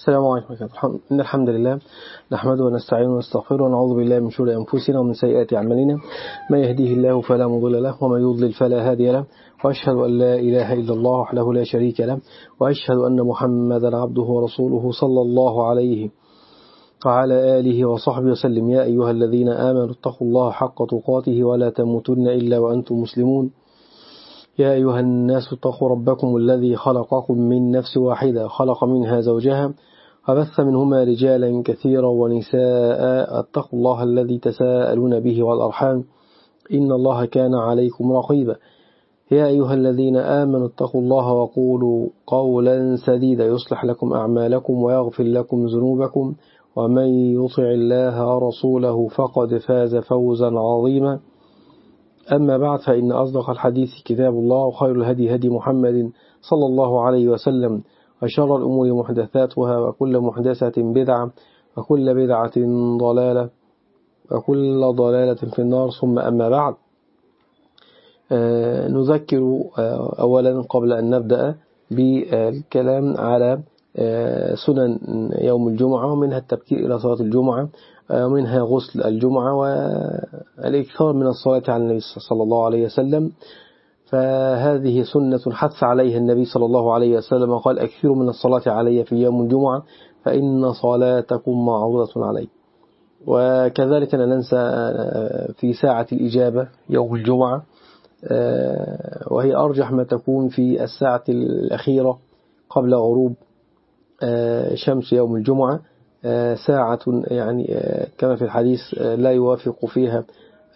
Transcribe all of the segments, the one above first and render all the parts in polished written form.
السلام عليكم ورحمة الله. إن الحمد لله نحمده ونستعينه ونستغفره ونعوذ بالله من شرور أنفسنا ومن سيئات أعمالنا. من يهديه الله فلا مضل له ومن يضلل فلا هادي له، وأشهد أن لا إله إلا الله وحده لا شريك له، وأشهد أن محمدا عبده ورسوله صلى الله عليه وعلى آله وصحبه وسلم. يا أيها الذين آمنوا اتقوا الله حق تقاته ولا تموتن إلا وأنتم مسلمون. يا أيها الناس اتقوا ربكم الذي خلقكم من نفس واحدة، خلق منها زوجها وبث منهما رجالا كثيرا ونساء. اتقوا الله الذي تساءلون به والأرحام، إن الله كان عليكم رقيبا. يا أيها الذين آمنوا اتقوا الله وقولوا قولا سديدا يصلح لكم أعمالكم ويغفر لكم ذنوبكم، ومن يطع الله ورسوله فقد فاز فوزا عظيما. أما بعد، فإن أصدق الحديث كتاب الله، وخير الهدي هدي محمد صلى الله عليه وسلم، وشر الأمور محدثاتها، وكل محدثة بدعة، وكل بدعة ضلالة، وكل ضلالة في النار. ثم أما بعد، نذكر أولا قبل أن نبدأ بالكلام على سنن يوم الجمعة، ومنها التبكير إلى صلاة الجمعة، ومنها غسل الجمعة، والإكثار من الصلاة على النبي صلى الله عليه وسلم. فهذه سنة حث عليها النبي صلى الله عليه وسلم، وقال: أكثروا من الصلاة علي في يوم الجمعة فإن صلاتكم معروضة علي. وكذلك لا ننسى في ساعة الإجابة يوم الجمعة، وهي أرجح ما تكون في الساعة الأخيرة قبل غروب شمس يوم الجمعة، ساعة يعني كما في الحديث لا يوافق فيها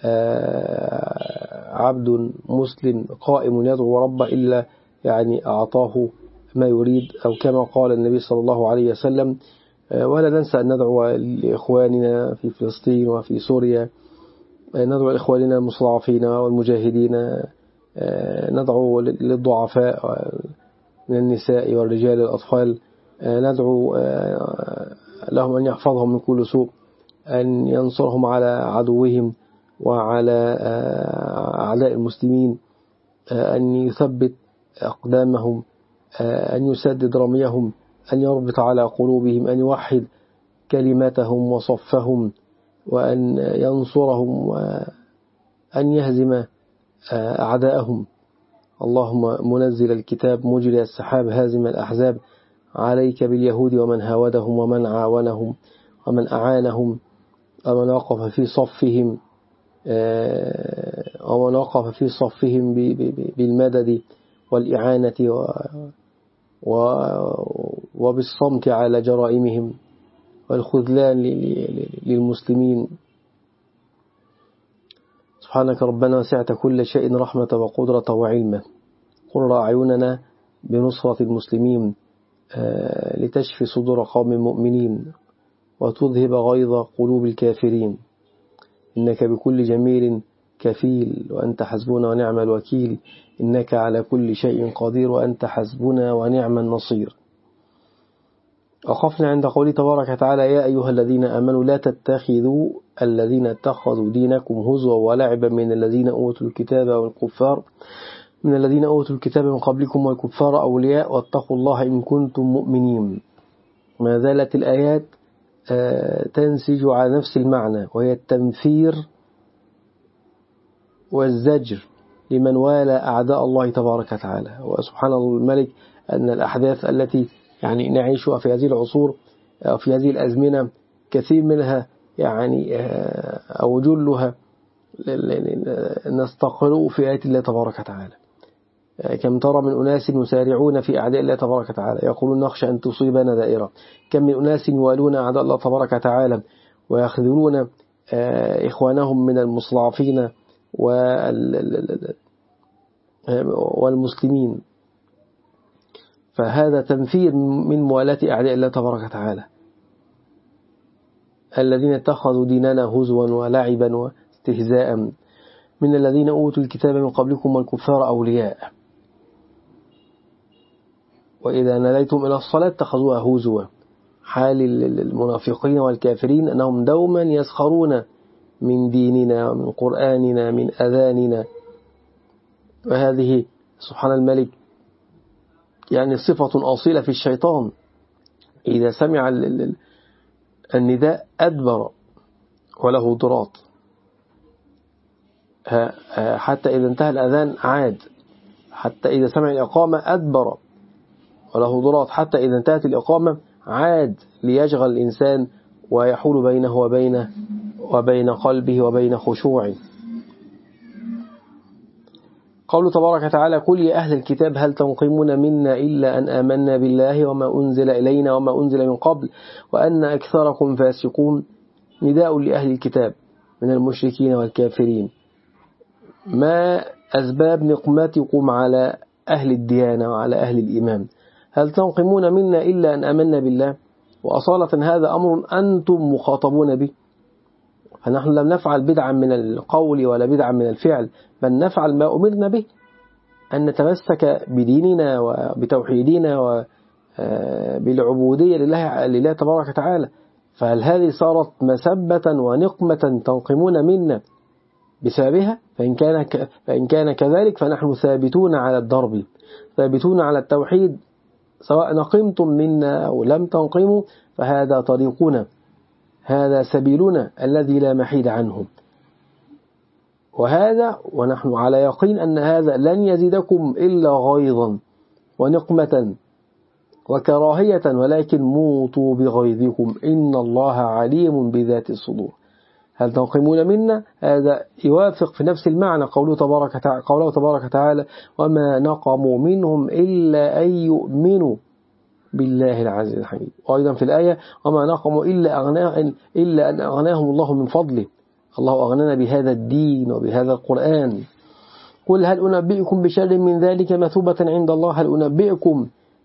عبد مسلم قائم يدعو ربه إلا يعني أعطاه ما يريد، أو كما قال النبي صلى الله عليه وسلم. ولا ننسى أن ندعو لإخواننا في فلسطين وفي سوريا، ندعو لإخواننا المستضعفين والمجاهدين، ندعو للضعفاء من النساء والرجال والأطفال، ندعو لهم أن يحفظهم من كل سوء، أن ينصرهم على عدوهم وعلى أعداء المسلمين، أن يثبت أقدامهم، أن يسدد رميهم، أن يربط على قلوبهم، أن يوحد كلمتهم وصفهم، وأن ينصرهم، وأن يهزم أعداءهم. اللهم منزل الكتاب مجري السحاب هازم الأحزاب، عليك باليهود ومن هاودهم ومن عاونهم ومن أعانهم ومن وقف في صفهم بالمدد والإعانة وبالصمت على جرائمهم والخذلان للمسلمين. سبحانك ربنا وسعت كل شيء رحمة وقدرة وعلمة، قر أعيننا بنصرة المسلمين لتشفي صدور قوم مؤمنين وتذهب غيظ قلوب الكافرين. إنك بكل جميل كفيل، وأنت حسبنا ونعم الوكيل. إنك على كل شيء قدير، وأنت حسبنا ونعم النصير. وقفنا عند قوله تبارك وتعالى: يا أيها الذين آمنوا لا تتخذوا الذين اتخذوا دينكم هزوا ولعبا من الذين أوتوا الكتاب والكفار من قبلكم والكفار أولياء واتقوا الله إن كنتم مؤمنين. ما زالت الآيات تنسج على نفس المعنى، وهي التنفير والزجر لمن والى أعداء الله تبارك وتعالى. وسبحان الله الملك أن الأحداث التي يعني نعيشها في هذه العصور أو في هذه الأزمنة كثير منها يعني أو جلها نستقرأ في آيات الله تبارك وتعالى. كم ترى من أناس يسارعون في أعداء الله تبارك وتعالى، يقولون نخشى أن تصيبنا دائرة. كم من أناس يوالون أعداء الله تبارك وتعالى ويخذلون إخوانهم من المستضعفين والمسلمين. فهذا تنفير من موالاة أعداء الله تبارك وتعالى، الذين اتخذوا ديننا هزوا ولعبا واستهزاء من الذين أوتوا الكتاب من قبلكم والكفار أولياء وإذا ناديتم إلى الصلاة اتخذوها هزوا. حال المنافقين والكافرين أنهم دوما يسخرون من ديننا ومن قرآننا من أذاننا. وهذه سبحان الملك يعني صفة أصيلة في الشيطان، إذا سمع النداء أدبر وله ضراط، حتى إذا انتهى الأذان عاد، حتى إذا سمع الإقامة أدبر وله ضراط، حتى إذا انتهت الإقامة عاد ليشغل الإنسان ويحول بينه وبين قلبه وبين خشوعه. قوله تبارك وتعالى: قل يا أهل الكتاب هل تنقمون منا إلا أن آمنا بالله وما أنزل إلينا وما أنزل من قبل وأن أكثركم فاسقون. نداء لأهل الكتاب من المشركين والكافرين: ما أسباب نقمتكم على أهل الديانة وعلى أهل الإيمان؟ هل تنقمون منا إلا أن آمنا بالله؟ وأصالة هذا أمر أنتم مخاطبون به، فنحن لم نفعل بدعا من القول ولا بدعا من الفعل، بل نفعل ما أمرنا به، أن نتمسك بديننا وبتوحيدنا وبالعبودية لله تبارك وتعالى. فهل هذه صارت مسبة ونقمة تنقمون منا بسببها؟ فإن كان كذلك فنحن ثابتون على الدرب، ثابتون على التوحيد، سواء نقمتم منا أو لم تنقموا، فهذا طريقنا، هذا سبيلنا الذي لا محيد عنه. ونحن على يقين أن هذا لن يزيدكم إلا غيظا ونقمة وكراهية، ولكن موتوا بغيظكم إن الله عليم بذات الصدور. هل تنقمون منا؟ هذا يوافق في نفس المعنى قوله تبارك وتعالى: وما نقموا منهم إلا أن يؤمنوا بالله العزيز الحميد. وأيضا في الآية: وما نقموا إلا أن أغناهم الله من فضله. الله أغنانا بهذا الدين وبهذا القرآن. قل هل أنبئكم بشر من ذلك مثوبة عند الله؟ هل أنبئكم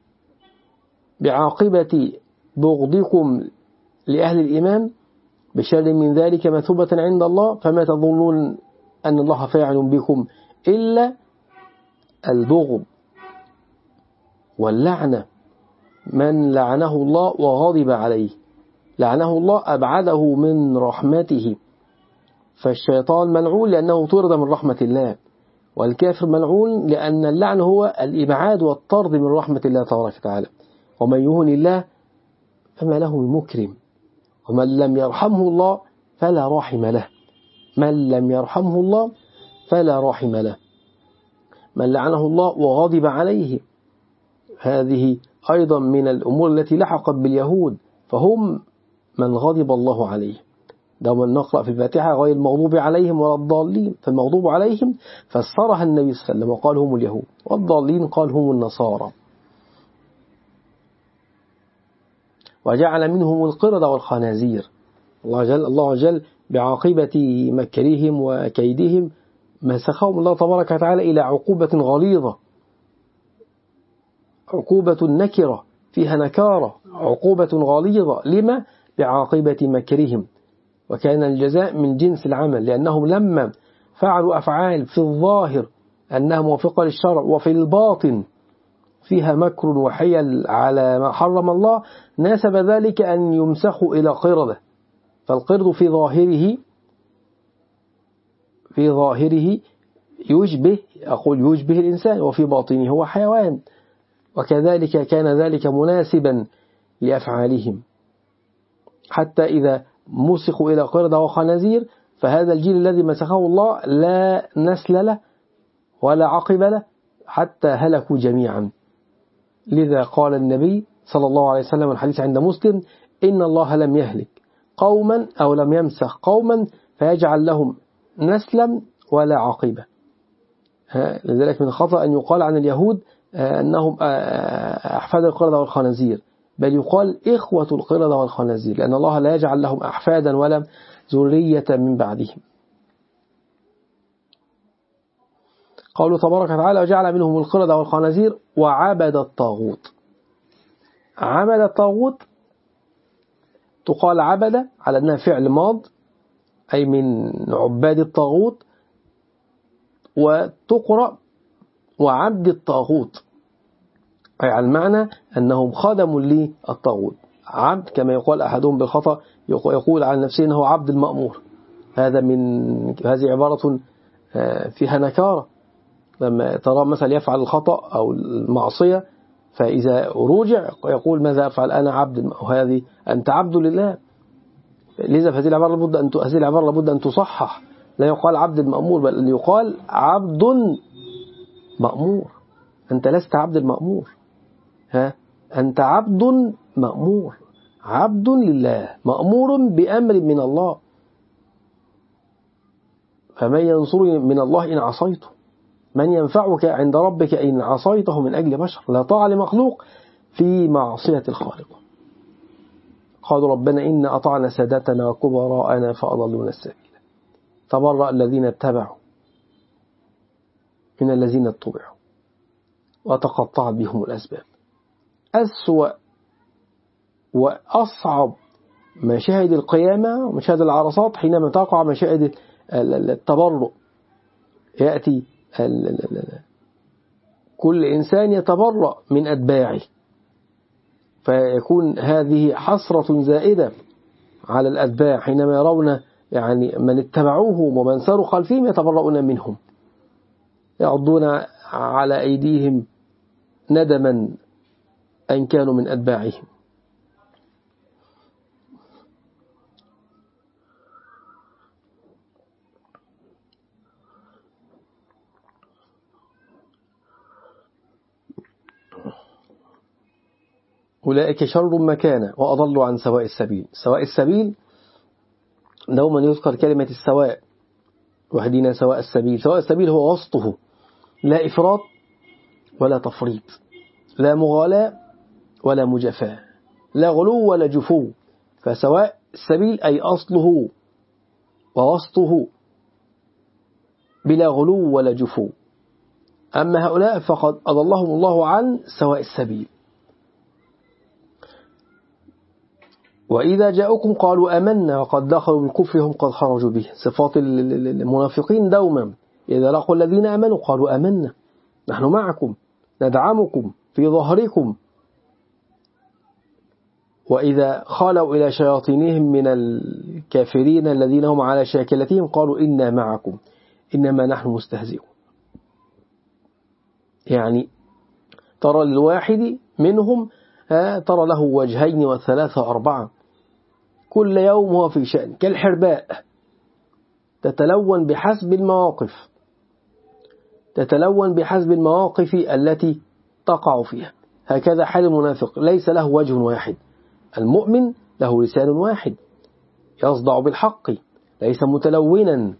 بعاقبة بغضكم لأهل الإيمان؟ بشر من ذلك مثوبة عند الله، فما تظنون أن الله فاعل بكم إلا البغض واللعنة. من لعنه الله وغضب عليه، لعنه الله أبعده من رحمته. فالشيطان ملعون لأنه طرد من رحمة الله، والكافر ملعون لأن اللعن هو الإبعاد والطرد من رحمة الله تبارك وتعالى. ومن يهن الله فما له من مكرم، ومن لم يرحمه الله فلا راحم له. من لم يرحمه الله فلا راحم له. من لعنه الله وغضب عليه، هذه أيضا من الأمور التي لحقت باليهود، فهم من غضب الله عليه. دوما نقرأ في الفاتحة: غير المغضوب عليهم ولا الضالين. فالمغضوب عليهم فسرها النبي صلى الله عليه وسلم وقال هم اليهود، والضالين قال هم النصارى. وجعل منهم القردة والخنازير. الله عز وجل بعاقبة مكرهم وكيدهم مسخهم الله تبارك وتعالى إلى عقوبة غليظة، عقوبة نكرة فيها نكارة، عقوبة غليظة. لما؟ بعاقبة مكرهم. وكان الجزاء من جنس العمل، لأنهم لما فعلوا أفعال في الظاهر أنها موافقة للشرع وفي الباطن فيها مكر وحيل على ما حرم الله، ناسب ذلك أن يمسخوا إلى قردة. فالقرد في ظاهره يشبه الإنسان، وفي باطنه هو حيوان. وكذلك كان ذلك مناسبا لأفعالهم، حتى إذا مسخوا إلى قردة وخنازير، فهذا الجيل الذي مسخه الله لا نسل له ولا عقب له، حتى هلكوا جميعا. لذا قال النبي صلى الله عليه وسلم الحديث عند مسلم: إن الله لم يهلك قوما أو لم يمسخ قوما فيجعل لهم نسلا ولا عقبة. لذلك من الخطأ أن يقال عن اليهود أنهم أحفاد القردة والخنازير، بل يقال إخوة القردة والخنازير، لأن الله لا يجعل لهم أحفادا ولا ذرية من بعدهم. قوله تبارك وتعالى: وجعل منهم القردة والخنازير وعبد الطاغوت. عبد الطاغوت تقال عبد على أنها فعل ماض، أي من عباد الطاغوت، وتقرأ وعبد الطاغوت، أي على المعنى أنهم خدموا للطاغوت. عبد كما يقول أحدهم بالخطأ، يقول عن نفسه أنه عبد المأمور. هذه عبارة فيها نكارة. لما ترى مثلا يفعل الخطأ أو المعصية فإذا رجع يقول ماذا أفعل أنا عبد، وهذه أنت عبد لله. لذا هذه العبارة لابد أن تصحح، لا يقال عبد المأمور بل أن يقال عبد مأمور. أنت لست عبد المأمور، أنت عبد مأمور، عبد لله مأمور بأمر من الله. فمن ينصرني من الله إن عصيته، من ينفعك عند ربك إن عصيته من أجل بشر. لا طاعة لمخلوق في معصية الخالق. قالوا ربنا إن أطعنا سادتنا وكبراءنا فأضلونا السبيل تبرأ الذين اتبعوا من الذين اتبعوا وتقطعت بهم الأسباب. أسوأ وأصعب مشاهد القيامة ومشاهد العرصات حينما تقع مشاهد التبرؤ. يأتي كل إنسان يتبرأ من أتباعه، فيكون هذه حسرة زائدة على الأتباع حينما يرون يعني من اتبعوهم ومن ساروا خلفهم يتبرؤون منهم، يعضون على أيديهم ندما أن كانوا من أتباعهم. أولئك شر مكانا وأضلوا عن سواء السبيل. سواء السبيل دوما يذكر كلمة السواء، واهدنا سواء السبيل. سواء السبيل هو وسطه، لا إفراط ولا تفريط، لا مغالاة ولا مجافاة، لا غلو ولا جفو. فسواء السبيل أي أصله ووسطه بلا غلو ولا جفو. أما هؤلاء فقد أضلهم الله عن سواء السبيل. وإذا جاءوكم قالوا آمنا وقد دخلوا بالكفر هم قد خرجوا به. صفات المنافقين دوما إذا لقوا الذين آمنوا قالوا آمنا، نحن معكم ندعمكم في ظهركم. وإذا خالوا إلى شياطينهم من الكافرين الذين هم على شاكلتهم قالوا إنا معكم إنما نحن مستهزئون. يعني ترى الواحد منهم ترى له وجهين وثلاثة وأربعة، كل يوم هو في شأن، كالحرباء تتلون بحسب المواقف، تتلون بحسب المواقف التي تقع فيها. هكذا حال المنافق، ليس له وجه واحد. المؤمن له لسان واحد يصدع بالحق، ليس متلونا،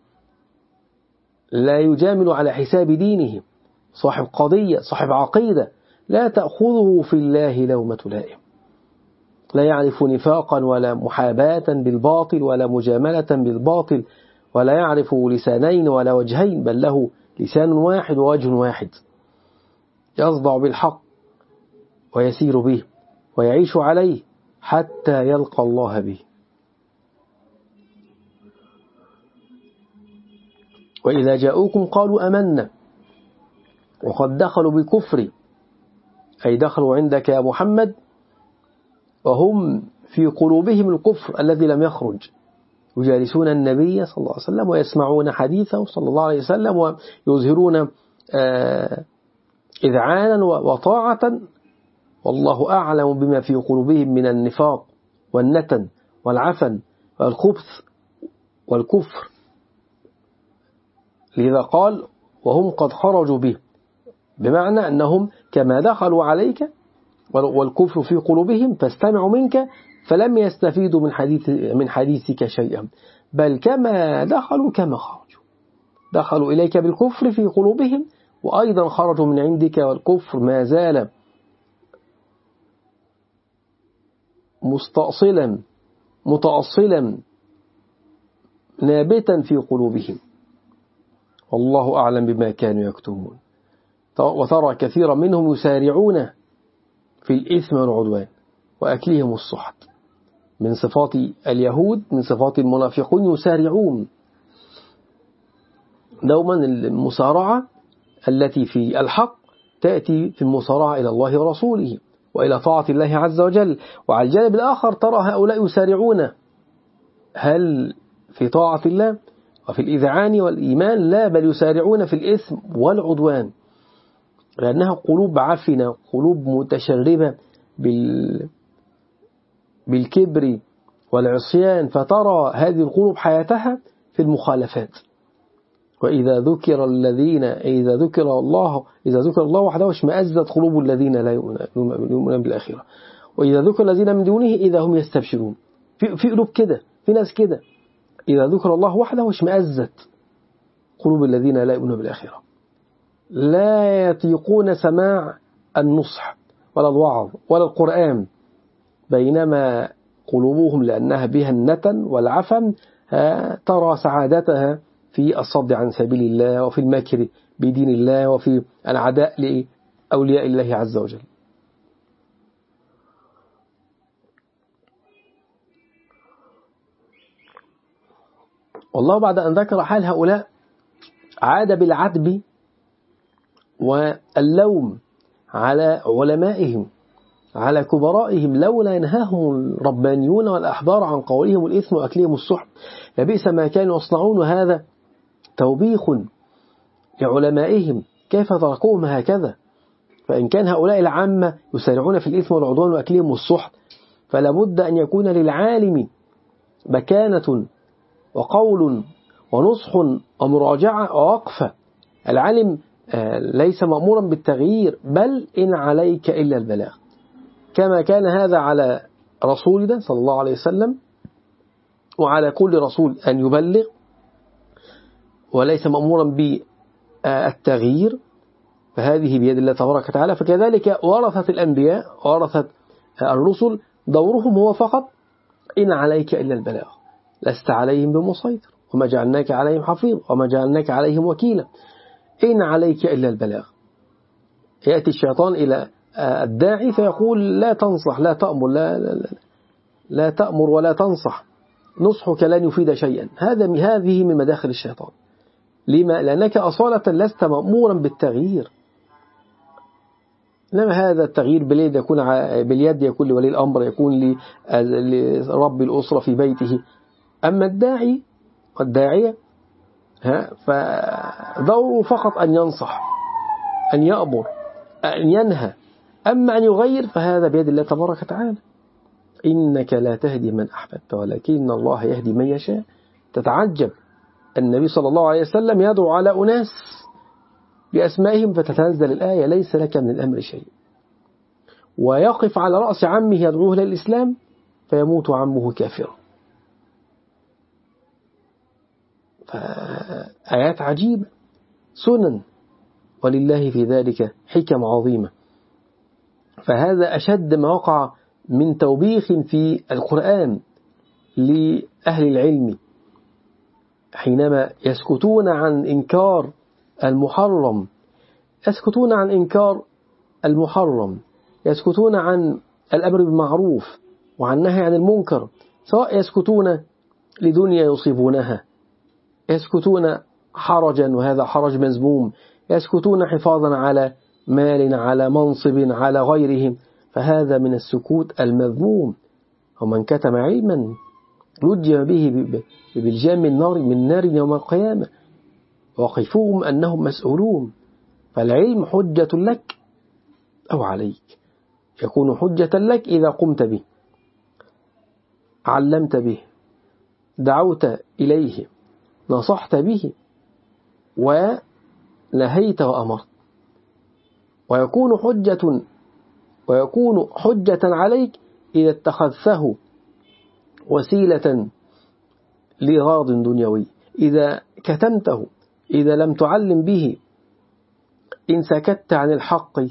لا يجامل على حساب دينه، صاحب قضية، صاحب عقيدة، لا تأخذه في الله لومة لائم، لا يعرف نفاقا ولا محاباة بالباطل ولا مجاملة بالباطل، ولا يعرف لسانين ولا وجهين، بل له لسان واحد ووجه واحد، يصدع بالحق ويسير به ويعيش عليه حتى يلقى الله به. وإذا جاءوكم قالوا أمنا وقد دخلوا بالكفر، أي دخلوا عندك يا محمد وهم في قلوبهم الكفر الذي لم يخرج، يجالسون النبي صلى الله عليه وسلم ويسمعون حديثه صلى الله عليه وسلم ويظهرون إذعانا وطاعة، والله أعلم بما في قلوبهم من النفاق والنتن والعفن والخبث والكفر. لذا قال وهم قد خرجوا به، بمعنى أنهم كما دخلوا عليك والكفر في قلوبهم فاستمعوا منك فلم يستفيدوا من حديثك شيئا، بل كما دخلوا كما خرجوا، دخلوا إليك بالكفر في قلوبهم وأيضا خرجوا من عندك والكفر ما زال مستأصلا متأصلا نابتا في قلوبهم، والله أعلم بما كانوا يكتمون. وترى كثيرا منهم يسارعون في الإثم والعدوان وأكلهم السحت. من صفات اليهود، من صفات المنافقون، يسارعون دوما. المسارعة التي في الحق تأتي في المسارعة إلى الله ورسوله وإلى طاعة الله عز وجل. وعلى الجانب الآخر ترى هؤلاء يسارعون هل في طاعة الله وفي الإذعان والإيمان؟ لا، بل يسارعون في الإثم والعدوان. لأنها قلوب عفنة، قلوب متشربة بالكبر والعصيان، فترى هذه القلوب حياتها في المخالفات. وإذا ذكر الله وحده اشمأزت قلوب الذين لا يؤمنون بالآخرة، وإذا ذكر الذين من دونه إذا هم يستبشرون. في قلوب كده، في ناس كده، إذا ذكر الله وحده اشمأزت قلوب الذين لا يؤمنون بالآخرة، لا يطيقون سماع النصح ولا الوعظ ولا القرآن، بينما قلوبهم لأنها بها النتن والعفن ترى سعادتها في الصد عن سبيل الله، وفي المكر بدين الله، وفي العداء لأولياء الله عز وجل. والله بعد أن ذكر حال هؤلاء عاد بالعتب واللوم على علمائهم، على كبرائهم، لولا ينهاهم الربانيون والأحبار عن قولهم الإثم وأكلهم السحت لبئس ما كانوا يصنعون. وهذا توبيخ لعلمائهم، كيف تركوهم هكذا؟ فإن كان هؤلاء العامة يسارعون في الإثم والعدوان وأكلهم السحت، فلا بد أن يكون للعالم مكانة وقول ونصح ومراجعة ووقفة. العالم ليس مأمورا بالتغيير، بل إن عليك إلا البلاغ، كما كان هذا على رسولنا صلى الله عليه وسلم وعلى كل رسول أن يبلغ، وليس مأمورا بالتغيير، فهذه بيد الله تبارك وتعالى. فكذلك ورثة الأنبياء ورثة الرسل دورهم هو فقط إن عليك إلا البلاغ، لست عليهم بمسيطر، وما جعلناك عليهم حفيظ، وما جعلناك عليهم وكيلا، إن عليك إلا البلاغ. يأتي الشيطان إلى الداعي فيقول لا تنصح، لا تأمر، لا تأمر ولا تنصح، نصحك لن يفيد شيئا. هذه من مداخل الشيطان. لما؟ لأنك أصالة لست مأمورا بالتغيير، إنما هذا التغيير باليد يكون لولي الأمر، يكون لرب الأسرة في بيته. أما الداعي والداعية فدوره فقط أن ينصح، أن يأمر، أن ينهى. أما أن يغير فهذا بيد الله تبارك وتعالى. إنك لا تهدي من أحببت ولكن الله يهدي من يشاء. تتعجب النبي صلى الله عليه وسلم يدعو على أناس بأسمائهم فتتنزل الآية ليس لك من الأمر شيء، ويقف على رأس عمه يدعوه للإسلام فيموت عمه كافرا. فآيات عجيبة، سنن، ولله في ذلك حكم عظيمة. فهذا أشد ما وقع من توبيخ في القرآن لأهل العلم حينما يسكتون عن إنكار المحرم، يسكتون عن إنكار المحرم، يسكتون عن الأمر بالمعروف وعن النهي عن المنكر، سواء يسكتون لدنيا يصيبونها، يسكتون حرجا وهذا حرج مذموم، يسكتون حفاظا على مال، على منصب، على غيرهم، فهذا من السكوت المذموم. ومن كتم علما لجم به بالجام من نار يوم القيامة، وقفوهم أنهم مسؤولون. فالعلم حجة لك أو عليك، يكون حجة لك إذا قمت به، علمت به، دعوت إليه، نصحت به، ونهيت وأمرت. ويكون حجة عليك إذا اتخذته وسيلة لغرض دنيوي، إذا كتمته، إذا لم تعلم به، إن سكت عن الحق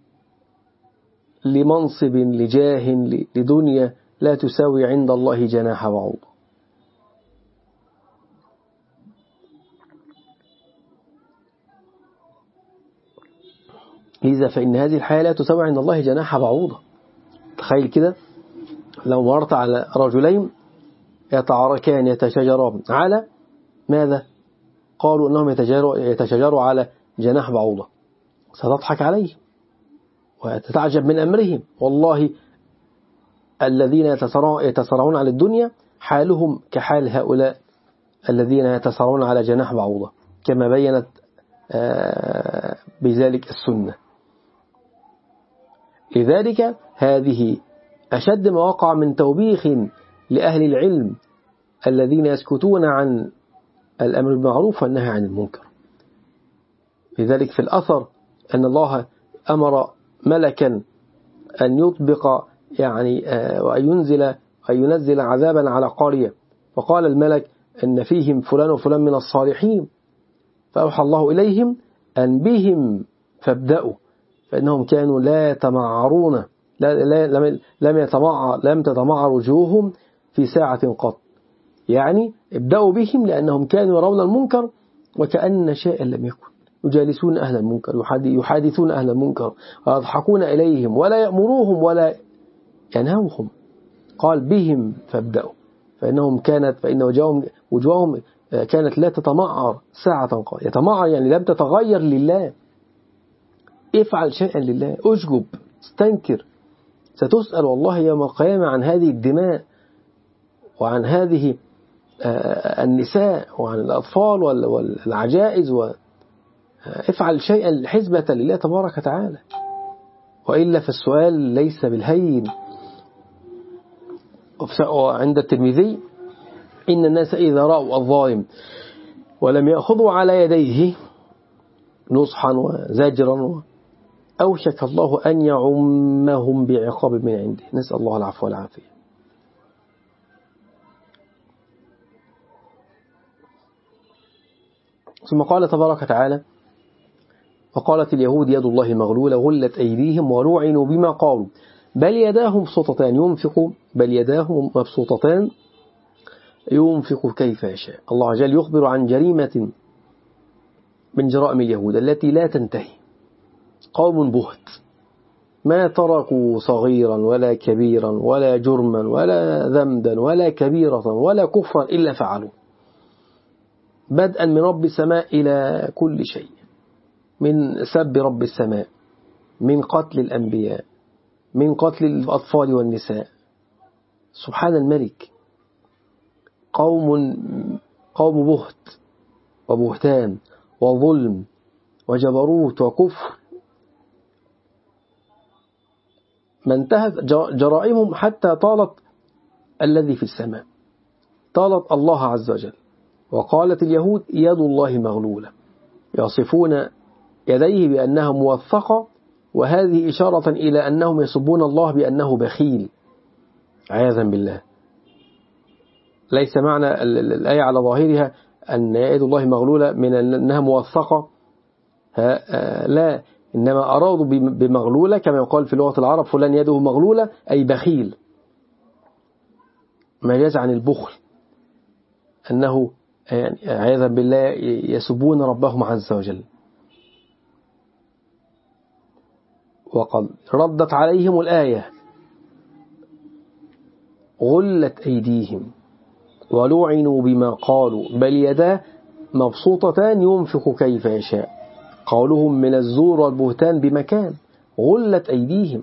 لمنصب، لجاه، لدنيا لا تساوي عند الله جناح بعوضة. لذا فإن هذه الحياة لا تساوي عند الله جناح بعوضة. تخيل كده لو مرت على رجلين يتعاركان يتشاجران على ماذا؟ قالوا أنهم يتشاجروا على جناح بعوضة، ستضحك عليه وتتعجب من أمرهم. والله الذين يتسارعون على الدنيا حالهم كحال هؤلاء الذين يتسارعون على جناح بعوضة، كما بينت بذلك السنة. لذلك هذه أشد ما وقع من توبيخ لأهل العلم الذين يسكتون عن الأمر بالمعروف والنهي عن المنكر. لذلك في الأثر أن الله أمر ملكا أن يطبق وأن ينزل عذابا على قرية، فقال الملك أن فيهم فلان وفلان من الصالحين، فأوحى الله إليهم أن بهم فابدأوا، فإنهم كانوا لا يتمعرون، لم تتمعر وجوههم في ساعة قط. يعني ابدأوا بهم لأنهم كانوا يرون المنكر وكأن شيئا لم يكن، يجالسون أهل المنكر، يحادثون أهل المنكر ويضحكون إليهم ولا يأمروهم ولا ينهوهم. قال بهم فابدأوا، فإن وجوههم كانت لا تتمعر ساعة قط. يتمعر يعني لم تتغير لله. افعل شيئا لله، أشجب، استنكر، ستسأل والله يوم القيامة عن هذه الدماء وعن هذه النساء وعن الأطفال والعجائز. افعل شيئا حسبة لله تبارك وتعالى، وإلا فالسؤال ليس بالهين. عند الترمذي إن الناس إذا رأوا الظالم ولم يأخذوا على يديه نصحا وزاجرا أوشك الله أن يعمهم بعقاب من عنده، نسأل الله العفو والعافية. ثم قال تبارك وتعالى: وقالت اليهود يد الله مغلولة غلت أيديهم ولعنوا بما قالوا بل يداه مبسوطتان ينفق كيف يشاء. الله جل يخبر عن جريمة من جرائم اليهود التي لا تنتهي. قوم بهت ما تركوا صغيرا ولا كبيرا ولا جرما ولا ذنبا ولا كبيرة ولا كفرا إلا فعلوا، بدءا من رب السماء إلى كل شيء، من سب رب السماء، من قتل الأنبياء، من قتل الأطفال والنساء. سبحان الملك. قوم بهت وبهتان وظلم وجبروت وكفر، ما انتهت جرائمهم حتى طالت الذي في السماء، طالت الله عز وجل. وقالت اليهود يد الله مغلولة، يصفون يديه بأنها موثقة، وهذه إشارة إلى أنهم يسبون الله بأنه بخيل عياذا بالله. ليس معنى الآية على ظاهرها أن يد الله مغلولة من أنها موثقة، لا، إنما أرادوا بمغلولة كما يقال في لغة العرب فلان يده مغلولة أي بخيل، مجاز عن البخل، أنه عياذا بالله يسبون ربهم عز وجل. وقد ردت عليهم الآية: غلت أيديهم ولعنوا بما قالوا بل يداه مبسوطتان ينفق كيف يشاء. قولهم من الزور والبهتان بمكان، غلت أيديهم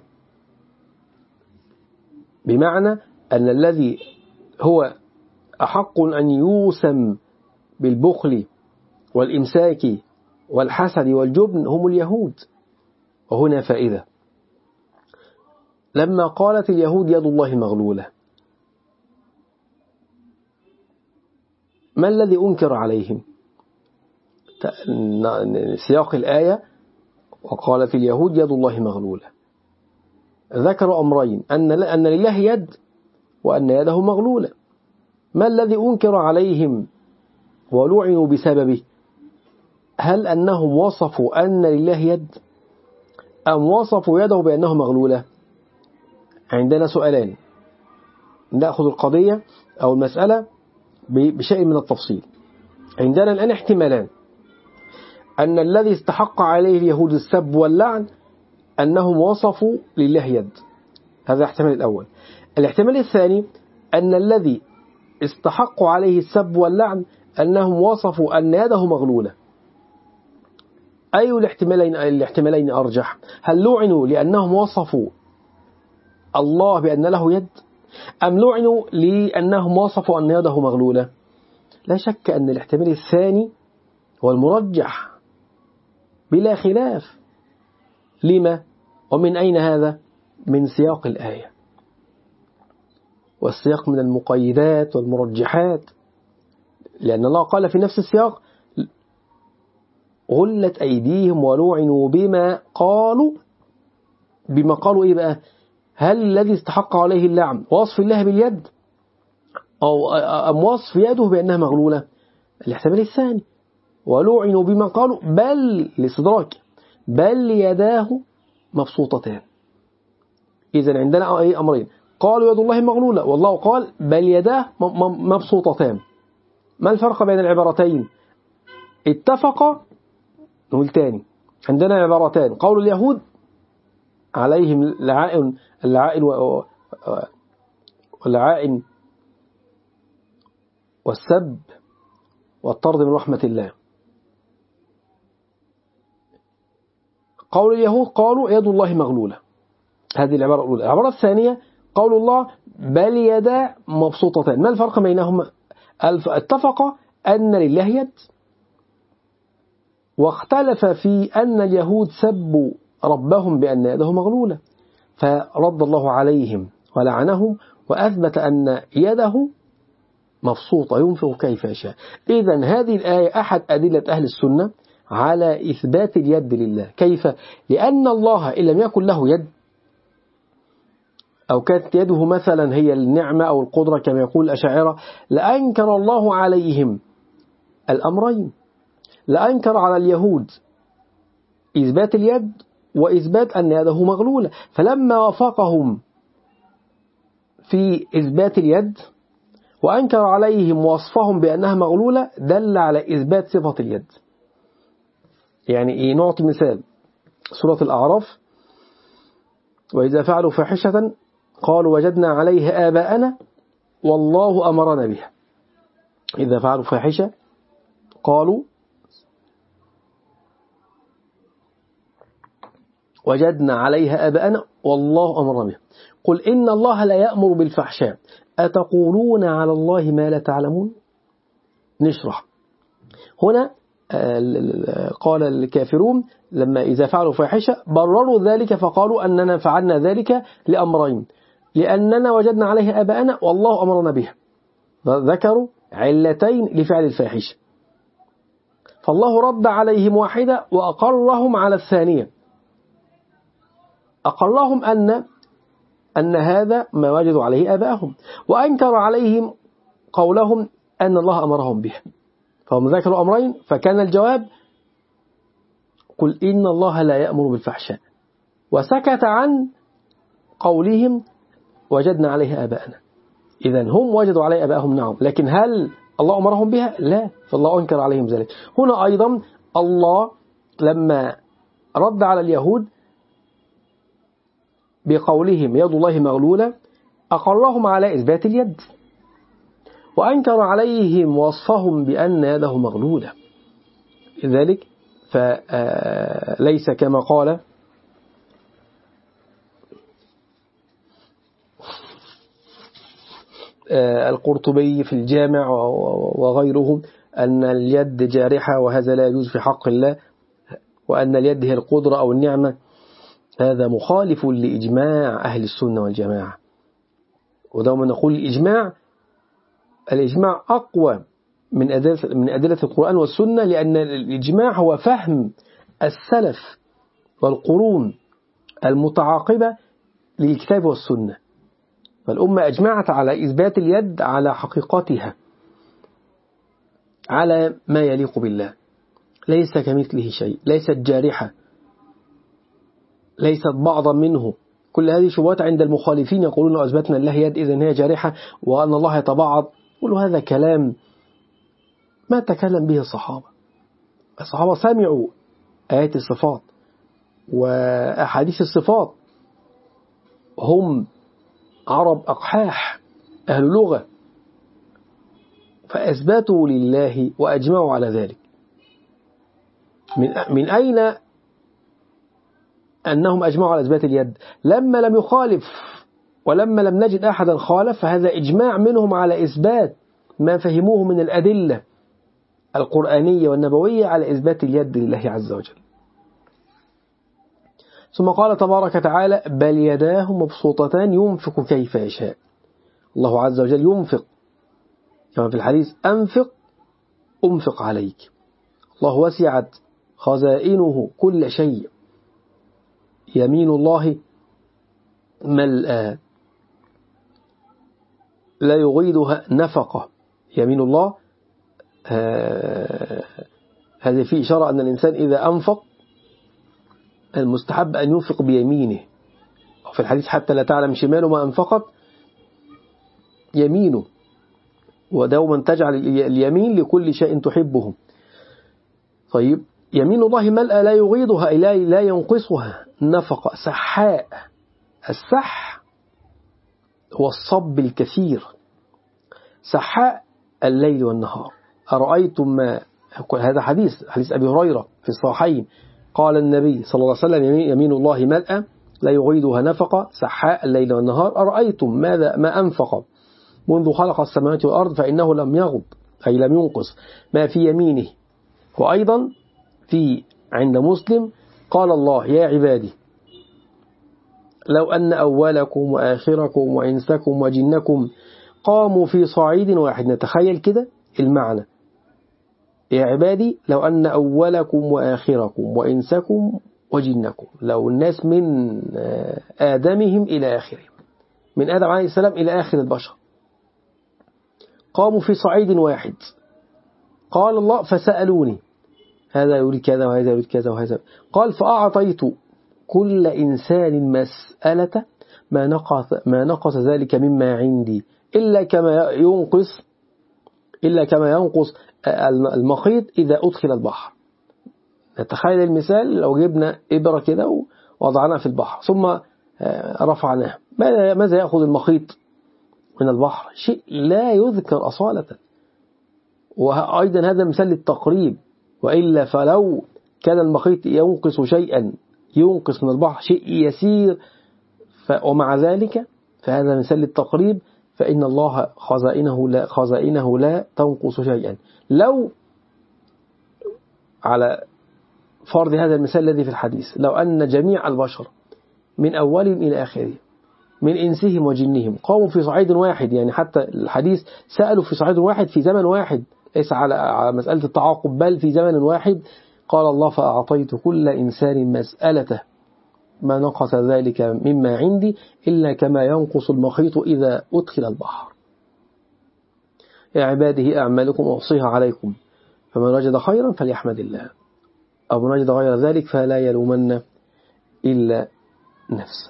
بمعنى أن الذي هو أحق أن يوسم بالبخل والإمساك والحسد والجبن هم اليهود. وهنا فائدة: لما قالت اليهود يد الله مغلولة، ما الذي أنكر عليهم؟ سياق الآية: وقالت اليهود يد الله مغلولة، ذكر أمرين: أن لله يد وأن يده مغلولة. ما الذي أنكر عليهم ولعنوا بسببه؟ هل أنهم وصفوا أن لله يد أم وصفوا يده بأنه مغلولة؟ عندنا سؤالان، نأخذ القضية أو المسألة بشيء من التفصيل. عندنا الآن احتمالان: أن الذي استحق عليه اليهود السب واللعن أنهم وصفوا لله يد، هذا الاحتمال الأول. الاحتمال الثاني أن الذي استحق عليه السب واللعن أنهم وصفوا أن يده مغلولة. أي الاحتمالين أرجح؟ هل لعنوا لأنهم وصفوا الله بأن له يد، أم لعنوا لأنهم وصفوا أن يده مغلولة؟ لا شك أن الاحتمال الثاني والمرجح بلا خلاف. لما؟ ومن أين هذا؟ من سياق الآية، والسياق من المقيدات والمرجحات، لأن الله قال في نفس السياق غلت أيديهم ولعنوا بما قالوا. بما قالوا إيه بقى؟ هل الذي استحق عليه اللعن وصف الله باليد، أو أم وصف يده بأنها مغلولة؟ الاحتمال الثاني. ولعنوا بما قالوا، بل لاستدراك، بل يداه مبسوطتان. إذن عندنا أي أمرين، قالوا يد الله مغلولة، والله قال بل يداه مبسوطتان. ما الفرق بين العبارتين؟ اتفق. نقول تاني، عندنا عبارتان، قول اليهود عليهم اللعائن والسب والطرد من رحمة الله. قول اليهود قالوا يد الله مغلولة، هذه العبارة الأولى. العبارة الثانية قول الله بل يدا مبسوطتان. ما الفرق بينهما؟ اتفق أن لله يد، واختلف في أن اليهود سبوا ربهم بأن يده مغلولة، فرد الله عليهم ولعنهم وأثبت أن يده مبسوطة ينفق كيف يشاء. إذن هذه الآية أحد أدلة أهل السنة على إثبات اليد لله. كيف؟ لأن الله إن لم يكن له يد، أو كانت يده مثلا هي النعمة أو القدرة كما يقول الأشاعرة، لأنكر الله عليهم الأمرين، لأنكر على اليهود إثبات اليد وإثبات أن يده مغلولة. فلما وافقهم في إثبات اليد وأنكر عليهم وصفهم بأنها مغلولة، دل على إثبات صفة اليد. يعني إيه؟ نعطي مثال، سورة الأعراف: وإذا فعلوا فاحشة قالوا وجدنا عليها آباءنا والله أمرنا بها. إذا فعلوا فاحشة قالوا وجدنا عليها آباءنا والله أمرنا بها. قل إن الله لا يأمر بالفحشاء أتقولون على الله ما لا تعلمون. نشرح هنا. قال الكافرون لما إذا فعلوا فاحشة برروا ذلك فقالوا أننا فعلنا ذلك لأمرين: لأننا وجدنا عليه آباءنا والله أمرنا بها. ذكروا علتين لفعل الفاحشة، فالله رد عليهم واحدة وأقرهم على الثانية. أقرهم أن هذا ما وجدوا عليه آباءهم، وأنكر عليهم قولهم أن الله أمرهم به. فهم ذكروا أمرين، فكان الجواب قل إن الله لا يأمر بالفحشاء، وسكت عن قولهم وجدنا عليه آباءنا. إذن هم وجدوا عليه آباءهم، نعم، لكن هل الله أمرهم بها؟ لا، فالله أنكر عليهم ذلك. هنا أيضا الله لما رد على اليهود بقولهم يد الله مغلولة أقرهم على إثبات اليد، وأنكر عليهم وصفهم بأن يده مغلولة. لذلك فليس كما قال القرطبي في الجامع وغيرهم أن اليد جارحة وهذا لا يجوز في حق الله، وأن اليد هي القدرة أو النعمة. هذا مخالف لإجماع أهل السنة والجماعة. ودوما نقول الإجماع أقوى من أدلة القرآن والسنة، لأن الإجماع هو فهم السلف والقرون المتعاقبة للكتاب والسنة. فالأمة أجمعت على إثبات اليد على حقيقتها، على ما يليق بالله، ليس كمثله شيء، ليست جارحة، ليست بعضا منه. كل هذه شبهات عند المخالفين، يقولون أثبتنا الله يد إذن هي جارحة، وأن الله يتبعض. كل هذا كلام ما تكلم به الصحابة. الصحابة سمعوا آيات الصفات وأحاديث الصفات، هم عرب أقحاح أهل لغة، فأثبتوا لله وأجمعوا على ذلك. من أين أنهم أجمعوا على إثبات اليد؟ لما لم يخالف ولما لم نجد أحدا خالف، فهذا إجماع منهم على إثبات ما فهموه من الأدلة القرآنية والنبوية على إثبات اليد لله عز وجل. ثم قال تبارك وتعالى بل يداه مبسوطتان ينفق كيف يشاء. الله عز وجل ينفق كما في الحديث أنفق عليك. الله وسعت خزائنه كل شيء. يمين الله ملأى لا يغيدها نفقة. يمين الله هذه فيه إشارة أن الإنسان إذا أنفق المستحب أن ينفق بيمينه. وفي الحديث حتى لا تعلم شماله ما أنفقت يمينه. ودوما تجعل اليمين لكل شيء تحبه. طيب يمين الله ملأى لا يغيضها لا ينقصها نفقة. سحاء. السح هو الصب الكثير. سحاء الليل والنهار. أرأيتم ما هذا حديث أبي هريرة في الصحيحين قال النبي صلى الله عليه وسلم يمين الله ملأى لا يغيضها نفقة سحاء الليل والنهار. أرأيتم ما أنفق منذ خلق السماوات والأرض فإنه لم يغض أي لم ينقص ما في يمينه. وأيضا عند مسلم قال الله يا عبادي لو أن أولكم وآخركم وإنسكم وجنكم قاموا في صعيد واحد. نتخيل كده المعنى. يا عبادي لو أن أولكم وآخركم وإنسكم وجنكم لو الناس من آدمهم إلى آخرهم من آدم عليه السلام إلى آخر البشر قاموا في صعيد واحد. قال الله فسألوني هذا يريد كذا وهذا يريد كذا وهذا. قال فأعطيت كل إنسان مسألة ما نقص ذلك مما عندي إلا كما ينقص المخيط إذا أدخل البحر. نتخيل المثال لو جبنا إبرة كده ووضعناها في البحر ثم رفعناها ماذا يأخذ المخيط من البحر؟ شيء لا يذكر أصالة. وأيضا هذا مثال للتقريب. وإلا فلو كان المخيط ينقص شيئا ينقص من البحر شيء يسير ومع ذلك فهذا مثال للتقريب. فإن الله خزائنه لا تنقص شيئا. لو على فرض هذا المثال الذي في الحديث لو أن جميع البشر من أولهم إلى آخرهم من إنسهم وجنهم قاموا في صعيد واحد يعني حتى الحديث سألوا في صعيد واحد في زمن واحد ليس على مسألة التعاقب بل في زمن واحد. قال الله فأعطيت كل إنسان مسألته ما نقص ذلك مما عندي إلا كما ينقص المخيط إذا أدخل البحر. يا عباده أعمالكم أحصيها عليكم فمن وجد خيرا فليحمد الله أو من وجد غير ذلك فلا يلومن إلا نفسه.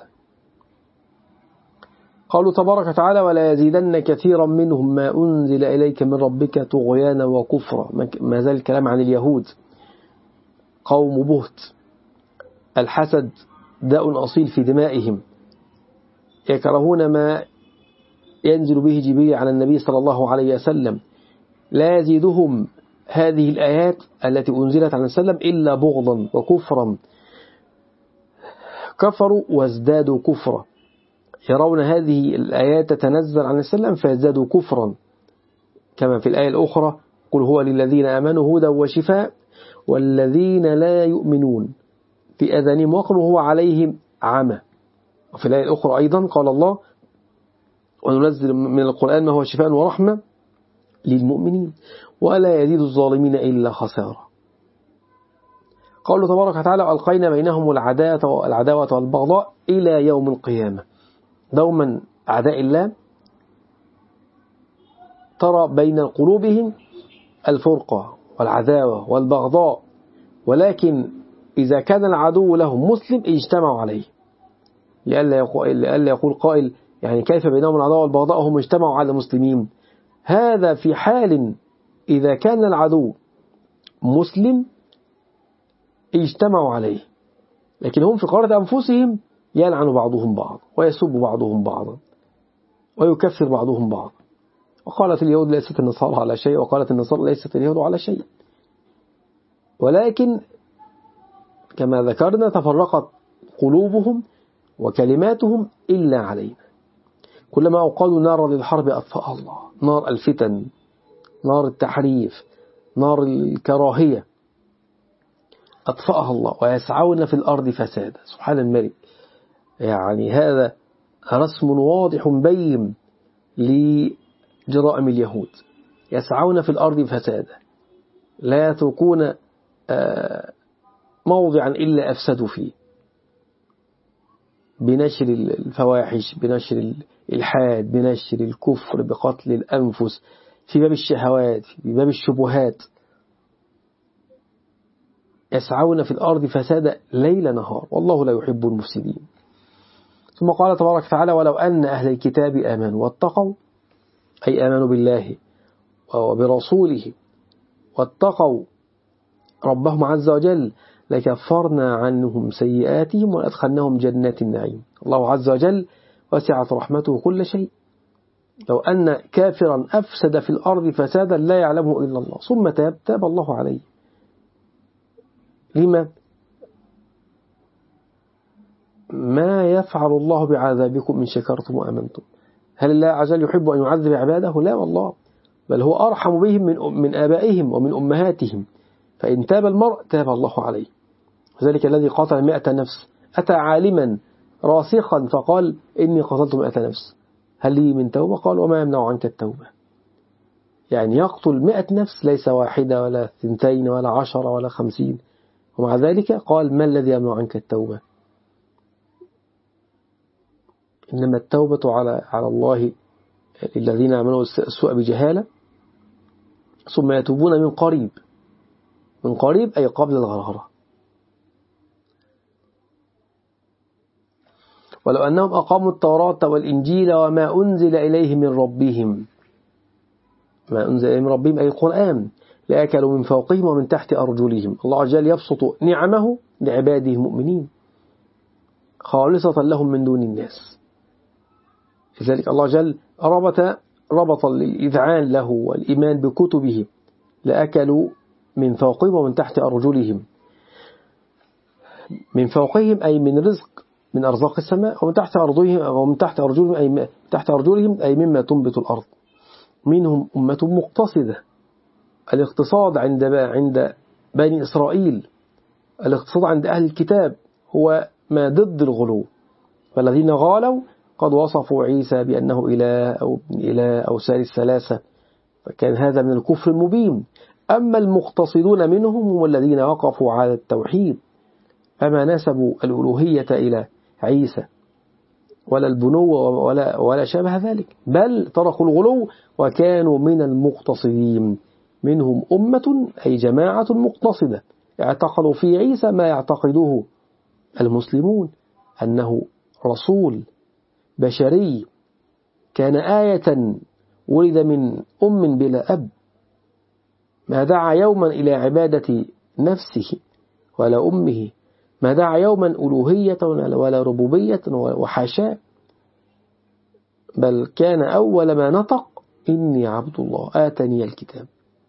قالوا تبارك وتعالى ولا يزيدن كثيرا منهم ما أنزل إليك من ربك طغيانا وكفرا. ما زال الكلام عن اليهود قوم بهت. الحسد داء أصيل في دمائهم يكرهون ما ينزل به جبريل على النبي صلى الله عليه وسلم. لا يزيدهم هذه الآيات التي أنزلت على السلام إلا بغضا وكفرا. كفروا وازدادوا كفرا. يرون هذه الآيات تتنزل عن السلام فيزدادوا كفرا كما في الآية الأخرى قل هو للذين آمنوا هدى وشفاء والذين لا يؤمنون في أذانهم وقر وهو عليهم عمى. وفي الآية الأخرى أيضا قال الله وننزل من القرآن ما هو شفاء ورحمة للمؤمنين ولا يزيد الظالمين إلا خسارة. قال تبارك وتعالى وألقينا بينهم العداوة والبغضاء إلى يوم القيامة. دوما أعداء الله ترى بين قلوبهم الفرقة والعداوة والبغضاء ولكن إذا كان العدو لهم مسلم اجتمعوا عليه. لألا يقول قائل يعني كيف بينهم العداوة والبغضاء هم اجتمعوا على المسلمين. هذا في حال إذا كان العدو مسلم اجتمعوا عليه لكن هم في قرارة أنفسهم يلعن بعضهم بعض ويسب بعضهم بعضا ويكفر بعضهم بعض. وقالت اليهود ليست النصارى على شيء وقالت النصارى ليست اليهود على شيء. ولكن كما ذكرنا تفرقت قلوبهم وكلماتهم إلا علينا. كلما أوقدوا نارا للحرب أطفأها الله. نار الفتن نار التحريف نار الكراهية أطفأها الله، ويسعون في الأرض فسادا. سبحان الملك. يعني هذا رسم واضح بين لجرائم اليهود، يسعون في الأرض فسادا، لا يتركون موضعا إلا أفسدوا فيه، بنشر الفواحش، بنشر الإلحاد، بنشر الكفر، بقتل الأنفس، في باب الشهوات، في باب الشبهات. يسعون في الأرض فسادا ليل نهار، والله لا يحب المفسدين. ثم قال تبارك وتعالى: ولو أن أهل الكتاب آمنوا واتقوا، أي آمنوا بالله وبرسوله واتقوا ربهم عز وجل، لكفرنا عنهم سيئاتهم وأدخلناهم جنات النعيم. الله عز وجل وسعت رحمته كل شيء. لو أن كافرا أفسد في الأرض فسادا لا يعلمه إلا الله ثم تاب الله عليه. لما؟ ما يفعل الله بعذابكم إن شكرتم وأمنتم. هل الله عز وجل يحب أن يعذب عباده؟ لا والله، بل هو أرحم بهم من آبائهم ومن أمهاتهم. فإن تاب المرء تاب الله عليه. وذلك الذي قتل 100 نفس أتى عالما راسخا فقال: إني قتلت 100 نفس، هل لي من توبة؟ قال: وما يمنع عنك التوبة. يعني يقتل 100 نفس، ليس واحدة ولا 2 ولا 10 ولا 50، ومع ذلك قال: ما الذي يمنع عنك التوبة؟ إنما التوبة على الله للذين عملوا السوء بجهالة ثم يتوبون من قريب. من قريب أي قبل الغرغرة. ولو أنهم أقاموا التوراة والإنجيل وما أنزل إليهم من ربهم، ما أنزل إليهم من ربهم أي القرآن، لأكلوا من فوقهم ومن تحت أرجلهم. الله عز وجل يبسط نعمه لعباده المؤمنين خالصة لهم من دون الناس. لذلك الله جل ربط الإذعان له والإيمان بكتبه، لأكلوا من فوقهم ومن تحت أرجلهم. من فوقهم أي من رزق، من أرزاق السماء، ومن تحت أرجلهم أي مما تنبت الأرض. منهم أمة مقتصدة. الاقتصاد عند بني إسرائيل، الاقتصاد عند أهل الكتاب هو ما ضد الغلو. والذين غالوا قد وصفوا عيسى بأنه إله أو ابن إله أو ثالث ثلاثة، فكان هذا من الكفر المبين. أما المقتصدون منهم هم الذين وقفوا على التوحيد، فما نسبوا الألوهية إلى عيسى ولا البنوة ولا شابه ذلك، بل تركوا الغلو وكانوا من المقتصدين. منهم أمة أي جماعة مقتصدة اعتقدوا في عيسى ما يعتقده المسلمون، أنه رسول بشري كان آية ولد من أم بلا أب، ما دعا يوما إلى عبادة نفسه ولا أمه، ما دعا يوما ألوهية ولا ربوبية وحاشاه، بل كان أول ما نطق: إني عبد الله آتني الكتاب.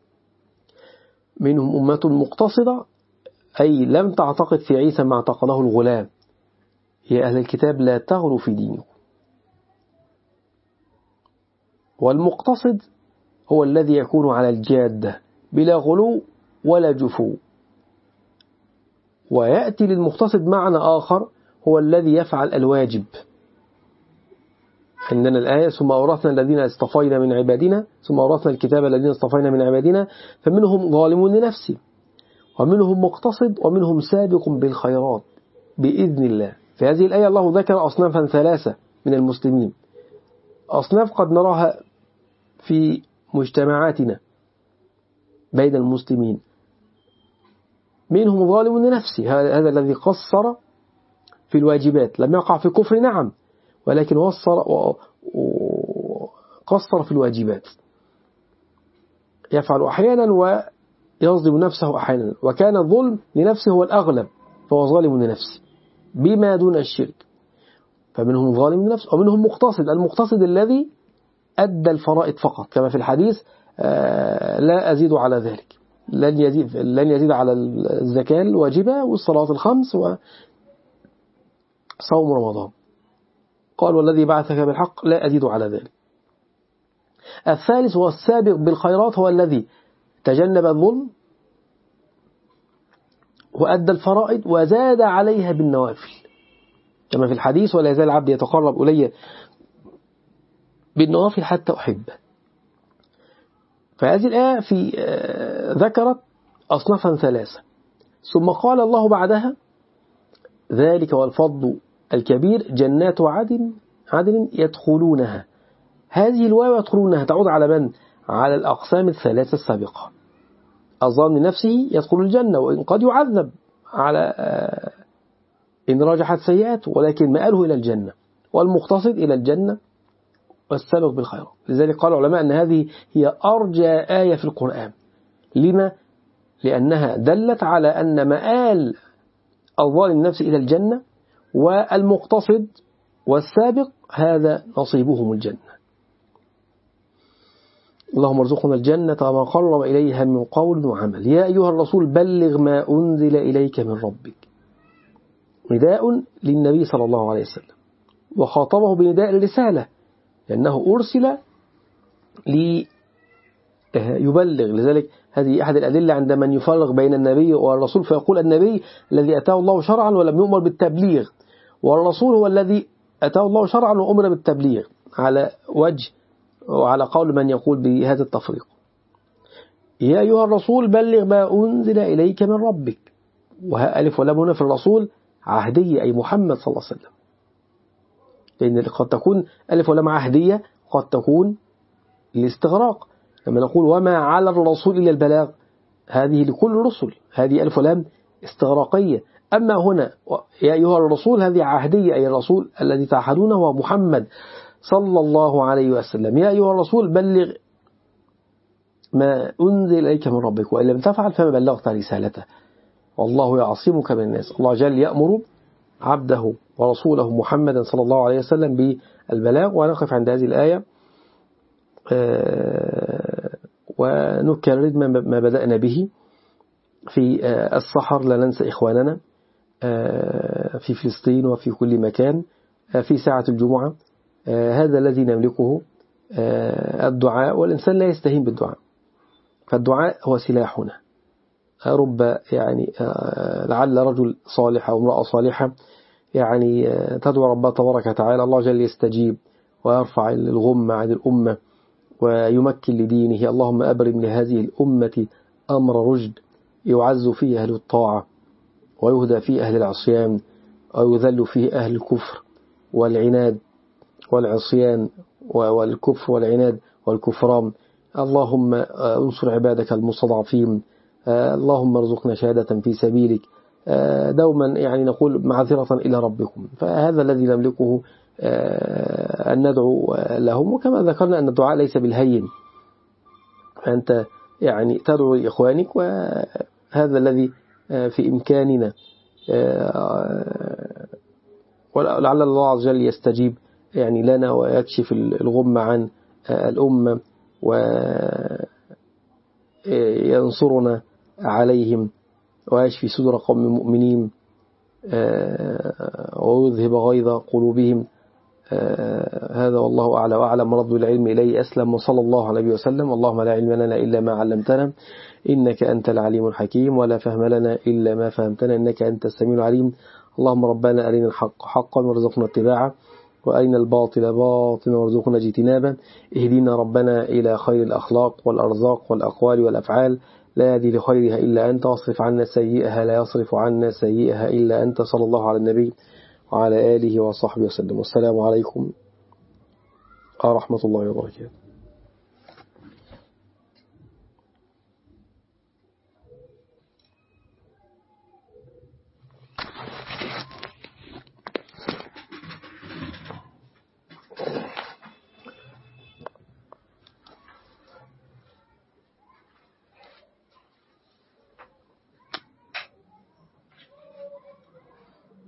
منهم أمة مقتصدة أي لم تعتقد في عيسى ما اعتقده الغلام. يا أهل الكتاب لا تغلوا في دينكم. والمقتصد هو الذي يكون على الجادة بلا غلو ولا جفو. ويأتي للمقتصد معنى آخر هو الذي يفعل الواجب. عندنا الآية: ثم أورثنا الذين اصطفينا من عبادنا، ثم أورثنا الكتاب الذين اصطفينا من عبادنا، فمنهم ظالم لنفسه ومنهم مقتصد ومنهم سابق بالخيرات بإذن الله. في هذه الآية الله ذكر أصنافا 3 من المسلمين، أصناف قد نراها في مجتمعاتنا بين المسلمين. منهم ظالم لنفسه، هذا الذي قصر في الواجبات، لم يقع في كفر نعم، ولكن قصر في الواجبات، يفعل أحيانا ويظلم نفسه أحيانا، وكان الظلم لنفسه هو الأغلب، فهو ظالم لنفسه بما دون الشرك. فمنهم ظالم لنفسه ومنهم مقتصد. المقتصد الذي أدى الفرائض فقط، كما في الحديث: لا أزيد على ذلك، لن يزيد على الزكاة الواجبة والصلاة ال5 وصوم رمضان. قال: والذي بعثك بالحق لا أزيد على ذلك. الثالث هو السابق بالخيرات، هو الذي تجنب الظلم وأدى الفرائض وزاد عليها بالنوافل، كما في الحديث: ولا يزال العبد يتقرب إلي بالنوافل حتى أحبه. فهذه الآية ذكرت أصنافا ثلاثة، ثم قال الله بعدها: ذلك والفضل الكبير جنات عدن يدخلونها. هذه الواو يدخلونها تعود على من؟ على الأقسام الثلاثة السابقة. الظالم لنفسه يدخل الجنة، وإن قد يعذب على إن راجحت سيئاته، ولكن مآله إلى الجنة، والمقتصد إلى الجنة، والسابق بالخير. لذلك قال العلماء أن هذه هي أرجى آية في القرآن. لما؟ لأنها دلت على أن مآل الظالم نفسه إلى الجنة، والمقتصد والسابق هذا نصيبهم الجنة. اللهم ارزقنا الجنة وما قرب إليها من قول وعمل. يا أيها الرسول بلغ ما أنزل إليك من ربك. نداء للنبي صلى الله عليه وسلم، وخاطبه بنداء الرسالة، لأنه أرسل ليبلغ. لذلك هذه أحد الأدلة عند من يفرق بين النبي والرسول، فيقول النبي الذي أتاه الله شرعا ولم يؤمر بالتبليغ، والرسول هو الذي أتاه الله شرعا وأمر بالتبليغ، على وجه وعلى قول من يقول بهذا التفريق. يا أيها الرسول بلغ ما أنزل إليك من ربك. ألف ولام هنا في الرسول عهدية، أي محمد صلى الله عليه وسلم، لأن قد تكون ألف ولام عهدية، قد تكون الاستغراق. لما نقول وما على الرسول إلا البلاغ، هذه لكل الرسل، هذه ألف ولام استغراقية. أما هنا يا أيها الرسول هذه عهدية، أي الرسول الذي تعهدونه هو محمد صلى الله عليه وسلم. يا أيها الرسول بلغ ما أنزل إليك من ربك، وإن لم تفعل فما بلغت رسالته، والله يعصمك من الناس. الله جل يأمر عبده ورسوله محمدا صلى الله عليه وسلم بالبلاغ. ونقف عند هذه الآية ونكرر ما بدأنا به في السحر. لا ننسى إخواننا في فلسطين وفي كل مكان في ساعة الجمعة. هذا الذي نملكه الدعاء، والإنسان لا يستهين بالدعاء، فالدعاء هو سلاحنا. رب يعني لعل رجل صالح أو امرأة صالحة يعني تدعو ربها تبارك وتعالى، الله جل يستجيب ويرفع الغمة عن الأمة ويمكن لدينه. اللهم أبرم لهذه الأمة أمر رشد يعز فيه أهل الطاعة، ويهدى فيه أهل العصيان، ويذل فيه أهل الكفر والعناد والعصيان والكفر والعناد والكفران. اللهم انصر عبادك المستضعفين. اللهم ارزقنا شهادة في سبيلك. دوما يعني نقول معذرة إلى ربكم. فهذا الذي نملكه أن ندعو لهم. وكما ذكرنا أن الدعاء ليس بالهين، أنت يعني تدعو لإخوانك، وهذا الذي في إمكاننا، ولعل الله عز وجل يستجيب يعني لنا ويكشف الغمة عن الأمة وينصرنا عليهم، ويشفي صدور قوم مؤمنين، ويذهب غيظ قلوبهم. هذا والله أعلى وأعلم. رد العلم إليه أسلم، وصلى الله عليه وسلم. اللهم لا علم لنا إلا ما علمتنا إنك أنت العليم الحكيم، ولا فهم لنا إلا ما فهمتنا إنك أنت السميع العليم. اللهم ربنا أرنا الحق حقا وارزقنا اتباعه، وأرنا الباطل باطلا وارزقنا اجتنابه. اهدنا ربنا إلى خير الأخلاق والأرزاق والأقوال والأفعال، لا يهدي لخيرها إلا أنت، واصرف عنا سيئها لا يصرف عنا سيئها إلا أنت. صلى الله على النبي وعلى آله وصحبه وسلم. والسلام عليكم ورحمة الله وبركاته.